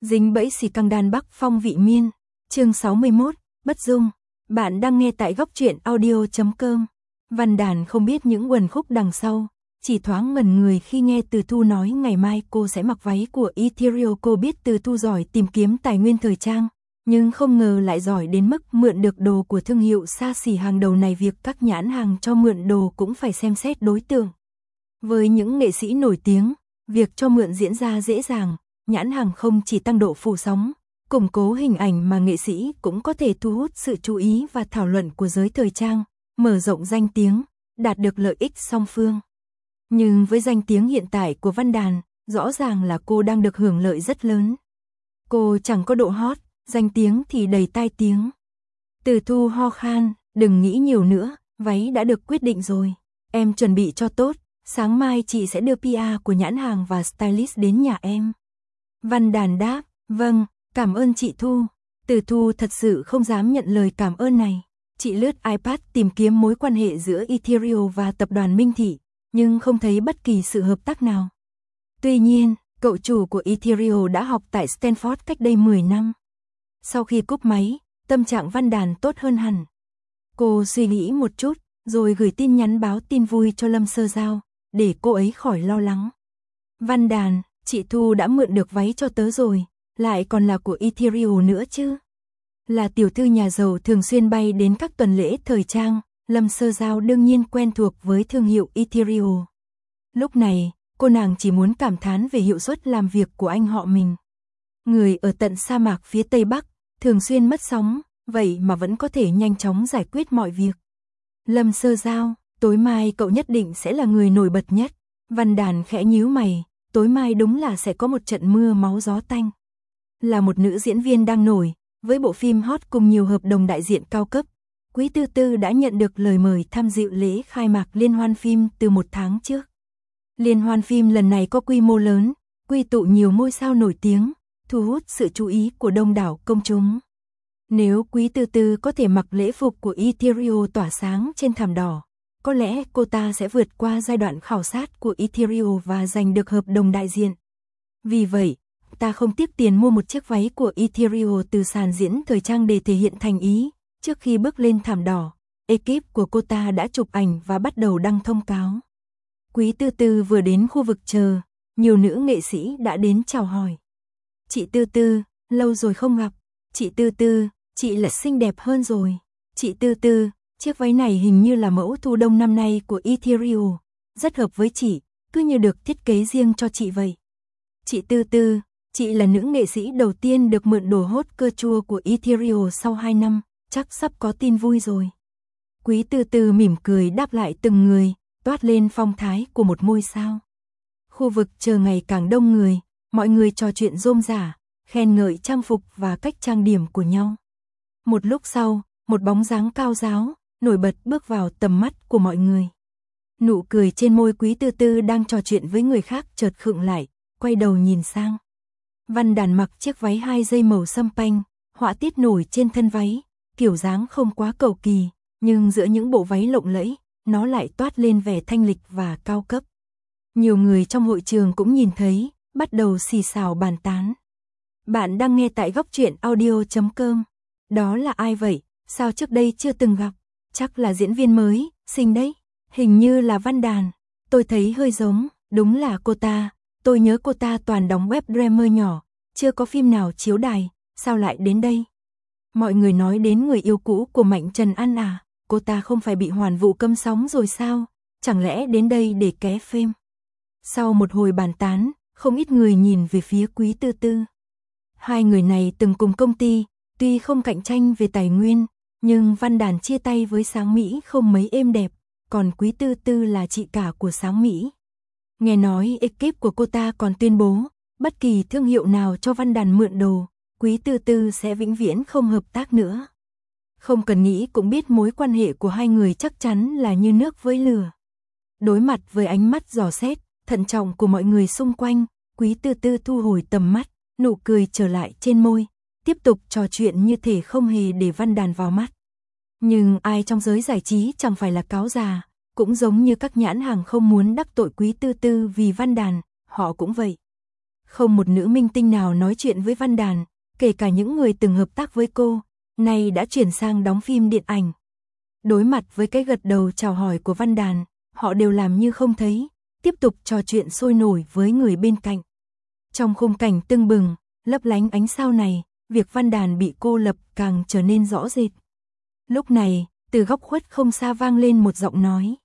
Dính bẫy xì căng đan Bắc Phong vị miên. Chương 61, Bất Dung. Bạn đang nghe tại góc truyện audio.com. Văn Đàn không biết những quần khúc đằng sau, chỉ thoáng ngẩn người khi nghe Từ Thu nói ngày mai cô sẽ mặc váy của Ethereal. Cô biết Từ Thu giỏi tìm kiếm tài nguyên thời trang, nhưng không ngờ lại giỏi đến mức mượn được đồ của thương hiệu xa xỉ hàng đầu này. Việc các nhãn hàng cho mượn đồ cũng phải xem xét đối tượng. Với những nghệ sĩ nổi tiếng, việc cho mượn diễn ra dễ dàng, nhãn hàng không chỉ tăng độ phủ sóng, củng cố hình ảnh mà nghệ sĩ cũng có thể thu hút sự chú ý và thảo luận của giới thời trang, mở rộng danh tiếng, đạt được lợi ích song phương. Nhưng với danh tiếng hiện tại của Văn Đàn, rõ ràng là cô đang được hưởng lợi rất lớn. Cô chẳng có độ hot, danh tiếng thì đầy tai tiếng. Từ Thu ho khan, đừng nghĩ nhiều nữa, váy đã được quyết định rồi. Em chuẩn bị cho tốt, sáng mai chị sẽ đưa PR của nhãn hàng và stylist đến nhà em. Văn Đàn đáp, vâng, cảm ơn chị Thu. Từ Thu thật sự không dám nhận lời cảm ơn này. Chị lướt iPad tìm kiếm mối quan hệ giữa Ethereal và tập đoàn Minh Thị, nhưng không thấy bất kỳ sự hợp tác nào. Tuy nhiên, cậu chủ của Ethereal đã học tại Stanford cách đây 10 năm. Sau khi cúp máy, tâm trạng Văn Đàn tốt hơn hẳn. Cô suy nghĩ một chút, rồi gửi tin nhắn báo tin vui cho Lâm Sơ Giao, để cô ấy khỏi lo lắng. Văn Đàn, chị Thu đã mượn được váy cho tớ rồi, lại còn là của Ethereal nữa chứ. Là tiểu thư nhà giàu thường xuyên bay đến các tuần lễ thời trang, Lâm Sơ Giao đương nhiên quen thuộc với thương hiệu Ethereal. Lúc này, cô nàng chỉ muốn cảm thán về hiệu suất làm việc của anh họ mình. Người ở tận sa mạc phía Tây Bắc, thường xuyên mất sóng, vậy mà vẫn có thể nhanh chóng giải quyết mọi việc. Lâm Sơ Giao, tối mai cậu nhất định sẽ là người nổi bật nhất. Văn Đàn khẽ nhíu mày, tối mai đúng là sẽ có một trận mưa máu gió tanh. Là một nữ diễn viên đang nổi, với bộ phim hot cùng nhiều hợp đồng đại diện cao cấp, Quý Tư Tư đã nhận được lời mời tham dự lễ khai mạc liên hoan phim từ 1 tháng trước. Liên hoan phim lần này có quy mô lớn, quy tụ nhiều ngôi sao nổi tiếng, thu hút sự chú ý của đông đảo công chúng. Nếu Quý Tư Tư có thể mặc lễ phục của Ethereal tỏa sáng trên thảm đỏ, có lẽ cô ta sẽ vượt qua giai đoạn khảo sát của Ethereal và giành được hợp đồng đại diện. Vì vậy, ta không tiếc tiền mua một chiếc váy của Ethereal từ sàn diễn thời trang để thể hiện thành ý. Trước khi bước lên thảm đỏ, ekip của cô ta đã chụp ảnh và bắt đầu đăng thông cáo. Quý Tư Tư vừa đến khu vực chờ, nhiều nữ nghệ sĩ đã đến chào hỏi. Chị Tư Tư, lâu rồi không gặp. Chị Tư Tư, chị là xinh đẹp hơn rồi. Chị Tư Tư, chiếc váy này hình như là mẫu thu đông năm nay của Ethereal, rất hợp với chị, cứ như được thiết kế riêng cho chị vậy. Chị Tư Tư, chị là nữ nghệ sĩ đầu tiên được mượn đồ hot cơ chua của Ethereal sau 2 năm, chắc sắp có tin vui rồi. Quý Tư Tư mỉm cười đáp lại từng người, toát lên phong thái của một ngôi sao. Khu vực chờ ngày càng đông người, mọi người trò chuyện rôm rả, khen ngợi trang phục và cách trang điểm của nhau. Một lúc sau, một bóng dáng cao ráo, nổi bật bước vào tầm mắt của mọi người. Nụ cười trên môi Quý Tư Tư đang trò chuyện với người khác chợt khựng lại, quay đầu nhìn sang. Văn Đàn mặc chiếc váy 2 dây màu sâm panh, họa tiết nổi trên thân váy, kiểu dáng không quá cầu kỳ, nhưng giữa những bộ váy lộng lẫy, nó lại toát lên vẻ thanh lịch và cao cấp. Nhiều người trong hội trường cũng nhìn thấy, bắt đầu xì xào bàn tán. Bạn đang nghe tại góc truyện audio.com. Đó là ai vậy? Sao trước đây chưa từng gặp? Chắc là diễn viên mới, xinh đấy. Hình như là Văn Đàn. Tôi thấy hơi giống, đúng là cô ta. Tôi nhớ cô ta toàn đóng web drama nhỏ, chưa có phim nào chiếu đài, sao lại đến đây? Mọi người nói đến người yêu cũ của Mạnh Trần An à, cô ta không phải bị hoàn vụ cấm sóng rồi sao? Chẳng lẽ đến đây để ké phim? Sau một hồi bàn tán, không ít người nhìn về phía Quý Tư Tư. Hai người này từng cùng công ty, tuy không cạnh tranh về tài nguyên, nhưng Văn Đàn chia tay với Sáng Mỹ không mấy êm đẹp, còn Quý Tư Tư là chị cả của Sáng Mỹ. Nghe nói ekip của cô ta còn tuyên bố, bất kỳ thương hiệu nào cho Văn Đàn mượn đồ, Quý Tư Tư sẽ vĩnh viễn không hợp tác nữa. Không cần nghĩ cũng biết mối quan hệ của hai người chắc chắn là như nước với lửa. Đối mặt với ánh mắt dò xét, thận trọng của mọi người xung quanh, Quý Tư Tư thu hồi tầm mắt, nụ cười trở lại trên môi, tiếp tục trò chuyện như thể không hề để Văn Đàn vào mắt. Nhưng ai trong giới giải trí chẳng phải là cáo già, cũng giống như các nhãn hàng không muốn đắc tội Quý Tư Tư vì Văn Đàn, họ cũng vậy. Không một nữ minh tinh nào nói chuyện với Văn Đàn, kể cả những người từng hợp tác với cô, nay đã chuyển sang đóng phim điện ảnh. Đối mặt với cái gật đầu chào hỏi của Văn Đàn, họ đều làm như không thấy, tiếp tục trò chuyện sôi nổi với người bên cạnh. Trong khung cảnh tưng bừng, lấp lánh ánh sao này, việc Văn Đàn bị cô lập càng trở nên rõ rệt. Lúc này, từ góc khuất không xa vang lên một giọng nói.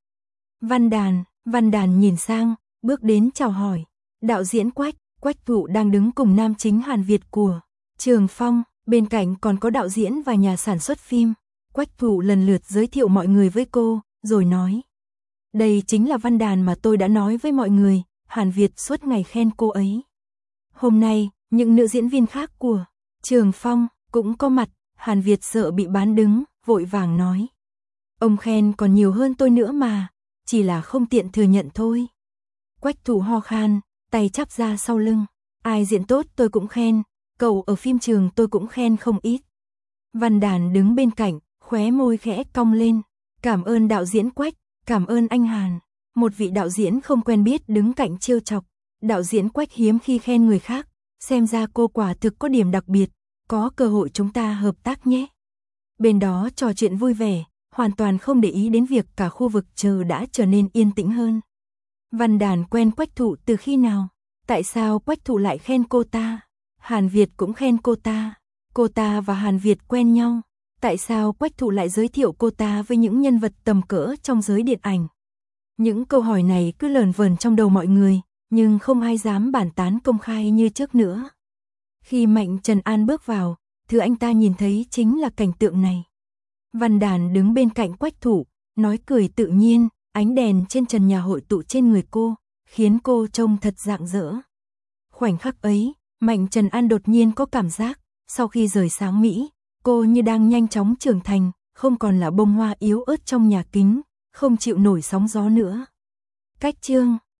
Văn Đàn nhìn sang, bước đến chào hỏi. Đạo diễn Quách Thụ đang đứng cùng nam chính Hàn Việt của Trường Phong, bên cạnh còn có đạo diễn và nhà sản xuất phim. Quách Thụ lần lượt giới thiệu mọi người với cô, rồi nói. Đây chính là Văn Đàn mà tôi đã nói với mọi người, Hàn Việt suốt ngày khen cô ấy. Hôm nay, những nữ diễn viên khác của Trường Phong cũng có mặt, Hàn Việt sợ bị bán đứng, vội vàng nói. Ông khen còn nhiều hơn tôi nữa mà, chỉ là không tiện thừa nhận thôi. Quách Thụ ho khan, tay chắp ra sau lưng. Ai diễn tốt tôi cũng khen, cậu ở phim trường tôi cũng khen không ít. Văn Đàn đứng bên cạnh, khóe môi khẽ cong lên. Cảm ơn đạo diễn Quách, cảm ơn anh Hàn. Một vị đạo diễn không quen biết đứng cạnh trêu chọc. Đạo diễn Quách hiếm khi khen người khác, xem ra cô quả thực có điểm đặc biệt, có cơ hội chúng ta hợp tác nhé. Bên đó trò chuyện vui vẻ, hoàn toàn không để ý đến việc cả khu vực chờ đã trở nên yên tĩnh hơn. Văn Đàn quen Quách Thụ từ khi nào? Tại sao Quách Thụ lại khen cô ta? Hàn Việt cũng khen cô ta. Cô ta và Hàn Việt quen nhau. Tại sao Quách Thụ lại giới thiệu cô ta với những nhân vật tầm cỡ trong giới điện ảnh? Những câu hỏi này cứ lờn vờn trong đầu mọi người, nhưng không ai dám bàn tán công khai như trước nữa. Khi Mạnh Trần An bước vào, thứ anh ta nhìn thấy chính là cảnh tượng này. Văn Đàn đứng bên cạnh Quách Thụ, nói cười tự nhiên, ánh đèn trên trần nhà hội tụ trên người cô, khiến cô trông thật rạng rỡ. Khoảnh khắc ấy, Mạnh Trần An đột nhiên có cảm giác, sau khi rời sáng Mỹ, cô như đang nhanh chóng trưởng thành, không còn là bông hoa yếu ớt trong nhà kính, không chịu nổi sóng gió nữa. Cách chương